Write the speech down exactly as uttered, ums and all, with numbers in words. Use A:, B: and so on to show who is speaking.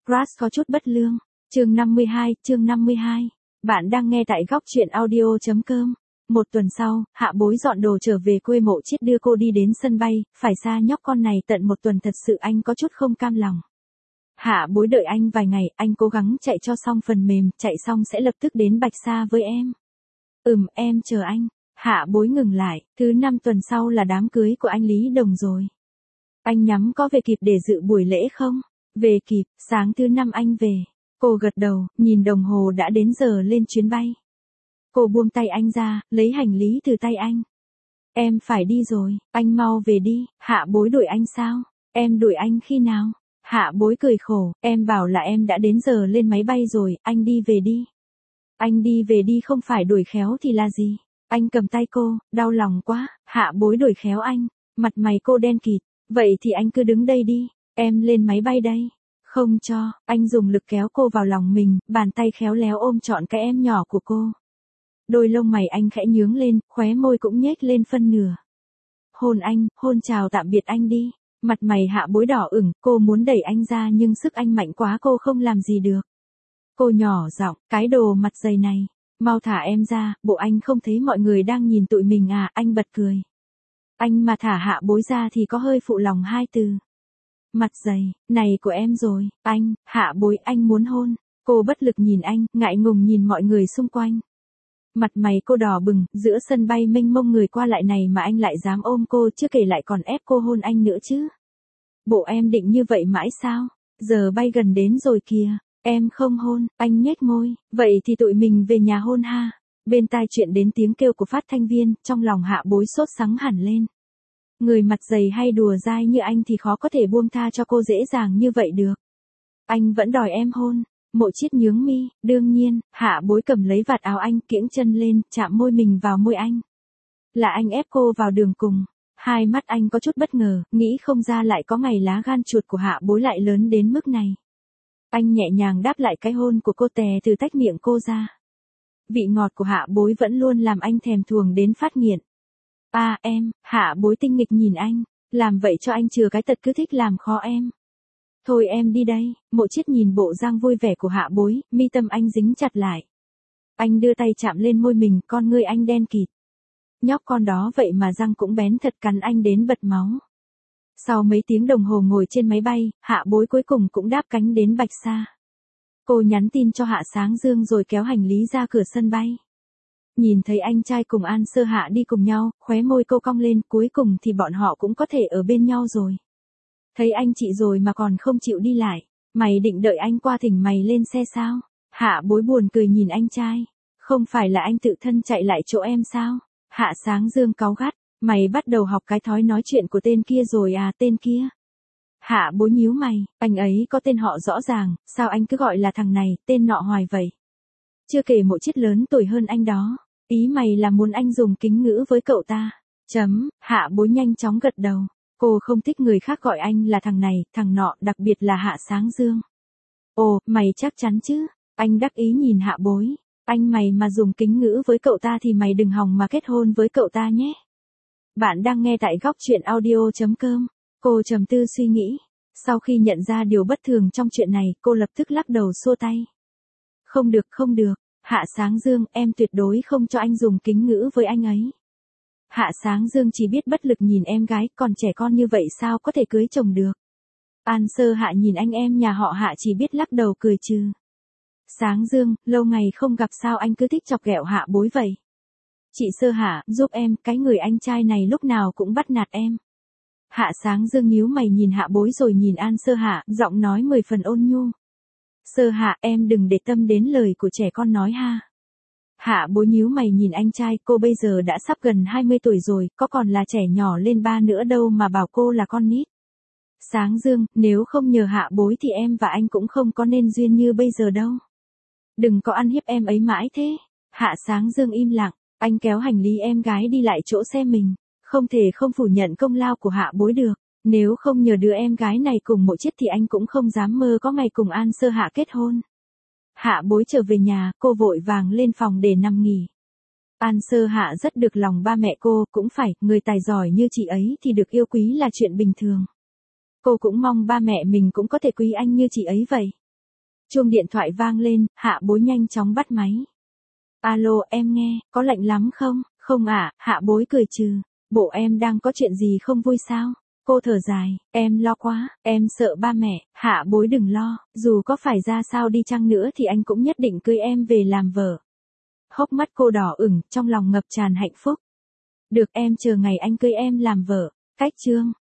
A: Crush có chút bất lương. Chương năm mươi hai, chương năm mươi hai. Bạn đang nghe tại góc truyện audio chấm com. Một tuần sau, Hạ Bối dọn đồ trở về quê Mộ Chiết đưa cô đi đến sân bay, phải xa nhóc con này tận một tuần thật sự anh có chút không cam lòng. Hạ Bối đợi anh vài ngày, anh cố gắng chạy cho xong phần mềm, chạy xong sẽ lập tức đến Bạch Sa với em. Ừm, em chờ anh. Hạ Bối ngừng lại, thứ năm tuần sau là đám cưới của anh Lý Đồng rồi. Anh nhắm có về kịp để dự buổi lễ không? Về kịp, sáng thứ năm anh về. Cô gật đầu, nhìn đồng hồ đã đến giờ lên chuyến bay. Cô buông tay anh ra, lấy hành lý từ tay anh. Em phải đi rồi, anh mau về đi. Hạ Bối đuổi anh sao? Em đuổi anh khi nào? Hạ Bối cười khổ, em bảo là em đã đến giờ lên máy bay rồi, anh đi về đi. Anh đi về đi không phải đuổi khéo thì là gì? Anh cầm tay cô, đau lòng quá. Hạ Bối đuổi khéo anh, mặt mày cô đen kịt. Vậy thì anh cứ đứng đây đi, em lên máy bay đây. Không cho, anh dùng lực kéo cô vào lòng mình, bàn tay khéo léo ôm trọn cái em nhỏ của cô. Đôi lông mày anh khẽ nhướng lên, khóe môi cũng nhếch lên phân nửa. Hôn anh, hôn chào tạm biệt anh đi. Mặt mày Hạ Bối đỏ ửng, cô muốn đẩy anh ra nhưng sức anh mạnh quá cô không làm gì được. Cô nhỏ giọng, cái đồ mặt dày này, mau thả em ra, bộ anh không thấy mọi người đang nhìn tụi mình à, anh bật cười. Anh mà thả Hạ Bối ra thì có hơi phụ lòng hai từ. Mặt dày, này của em rồi, anh, Hạ Bối anh muốn hôn. Cô bất lực nhìn anh, ngại ngùng nhìn mọi người xung quanh. Mặt mày cô đỏ bừng, giữa sân bay mênh mông người qua lại này mà anh lại dám ôm cô, chưa kể lại còn ép cô hôn anh nữa chứ. Bộ em định như vậy mãi sao? Giờ bay gần đến rồi kìa, em không hôn, anh nhếch môi, vậy thì tụi mình về nhà hôn ha. Bên tai chuyện đến tiếng kêu của phát thanh viên, trong lòng Hạ Bối sốt sắng hẳn lên. Người mặt dày hay đùa dai như anh thì khó có thể buông tha cho cô dễ dàng như vậy được. Anh vẫn đòi em hôn. Mộ Chiết nhướng mi, đương nhiên. Hạ Bối cầm lấy vạt áo anh, kiễng chân lên, chạm môi mình vào môi anh. Là anh ép cô vào đường cùng. Hai mắt anh có chút bất ngờ, nghĩ không ra lại có ngày lá gan chuột của Hạ Bối lại lớn đến mức này. Anh nhẹ nhàng đáp lại cái hôn của cô, tè từ tách miệng cô ra. Vị ngọt của Hạ Bối vẫn luôn làm anh thèm thuồng đến phát nghiện. À em, Hạ Bối tinh nghịch nhìn anh, làm vậy cho anh chừa cái tật cứ thích làm khó em. Thôi em đi đây. Mộ Chiết nhìn bộ dáng vui vẻ của Hạ Bối, mi tâm anh dính chặt lại. Anh đưa tay chạm lên môi mình, con ngươi anh đen kịt. Nhóc con đó vậy mà răng cũng bén thật, cắn anh đến bật máu. Sau mấy tiếng đồng hồ ngồi trên máy bay, Hạ Bối cuối cùng cũng đáp cánh đến Bạch Sa. Cô nhắn tin cho Hạ Sáng Dương rồi kéo hành lý ra cửa sân bay. Nhìn thấy anh trai cùng An Sơ Hạ đi cùng nhau, khóe môi cô cong lên, cuối cùng thì bọn họ cũng có thể ở bên nhau rồi. Thấy anh chị rồi mà còn không chịu đi lại, mày định đợi anh qua thỉnh mày lên xe sao? Hạ Bối buồn cười nhìn anh trai, không phải là anh tự thân chạy lại chỗ em sao? Hạ Sáng Dương cáu gắt, mày bắt đầu học cái thói nói chuyện của tên kia rồi à, tên kia. Hạ Bối nhíu mày, anh ấy có tên họ rõ ràng, sao anh cứ gọi là thằng này, tên nọ hoài vậy? Chưa kể Mộ Chiết lớn tuổi hơn anh đó, ý mày là muốn anh dùng kính ngữ với cậu ta. Chấm, Hạ Bối nhanh chóng gật đầu. Cô không thích người khác gọi anh là thằng này, thằng nọ, đặc biệt là Hạ Sáng Dương. Ồ, mày chắc chắn chứ? Anh đắc ý nhìn Hạ Bối. Anh mày mà dùng kính ngữ với cậu ta thì mày đừng hòng mà kết hôn với cậu ta nhé. Bạn đang nghe tại góc truyện audio chấm com. Cô trầm tư suy nghĩ. Sau khi nhận ra điều bất thường trong chuyện này, cô lập tức lắc đầu xua tay. Không được, không được. Hạ Sáng Dương, em tuyệt đối không cho anh dùng kính ngữ với anh ấy. Hạ Sáng Dương chỉ biết bất lực nhìn em gái, còn trẻ con như vậy sao có thể cưới chồng được. An Sơ Hạ nhìn anh em nhà họ Hạ chỉ biết lắc đầu cười trừ. Sáng Dương, lâu ngày không gặp sao anh cứ thích chọc ghẹo Hạ Bối vậy. Chị Sơ Hạ, giúp em, cái người anh trai này lúc nào cũng bắt nạt em. Hạ Sáng Dương nhíu mày nhìn Hạ Bối rồi nhìn An Sơ Hạ, giọng nói mười phần ôn nhu. Sơ Hạ, em đừng để tâm đến lời của trẻ con nói ha. Hạ Bối nhíu mày nhìn anh trai, cô bây giờ đã sắp gần hai mươi tuổi rồi, có còn là trẻ nhỏ lên ba nữa đâu mà bảo cô là con nít. Sáng Dương, nếu không nhờ Hạ Bối thì em và anh cũng không có nên duyên như bây giờ đâu. Đừng có ăn hiếp em ấy mãi thế. Hạ Sáng Dương im lặng, anh kéo hành lý em gái đi lại chỗ xe mình, không thể không phủ nhận công lao của Hạ Bối được. Nếu không nhờ đứa em gái này cùng Mộ Chiết thì anh cũng không dám mơ có ngày cùng An Sơ Hạ kết hôn. Hạ Bối trở về nhà, cô vội vàng lên phòng để nằm nghỉ. An Sơ Hạ rất được lòng ba mẹ cô, cũng phải, người tài giỏi như chị ấy thì được yêu quý là chuyện bình thường. Cô cũng mong ba mẹ mình cũng có thể quý anh như chị ấy vậy. Chuông điện thoại vang lên, hạ bối nhanh chóng bắt máy. Alo, em nghe, có lạnh lắm không? Không ạ, hạ bối cười trừ. Bộ em đang có chuyện gì không vui sao? Cô thở dài, em lo quá, em sợ ba mẹ. Hạ bối đừng lo, dù có phải ra sao đi chăng nữa thì anh cũng nhất định cưới em về làm vợ. Hốc mắt cô đỏ ửng, trong lòng ngập tràn hạnh phúc. Được, em chờ ngày anh cưới em làm vợ. Cách chương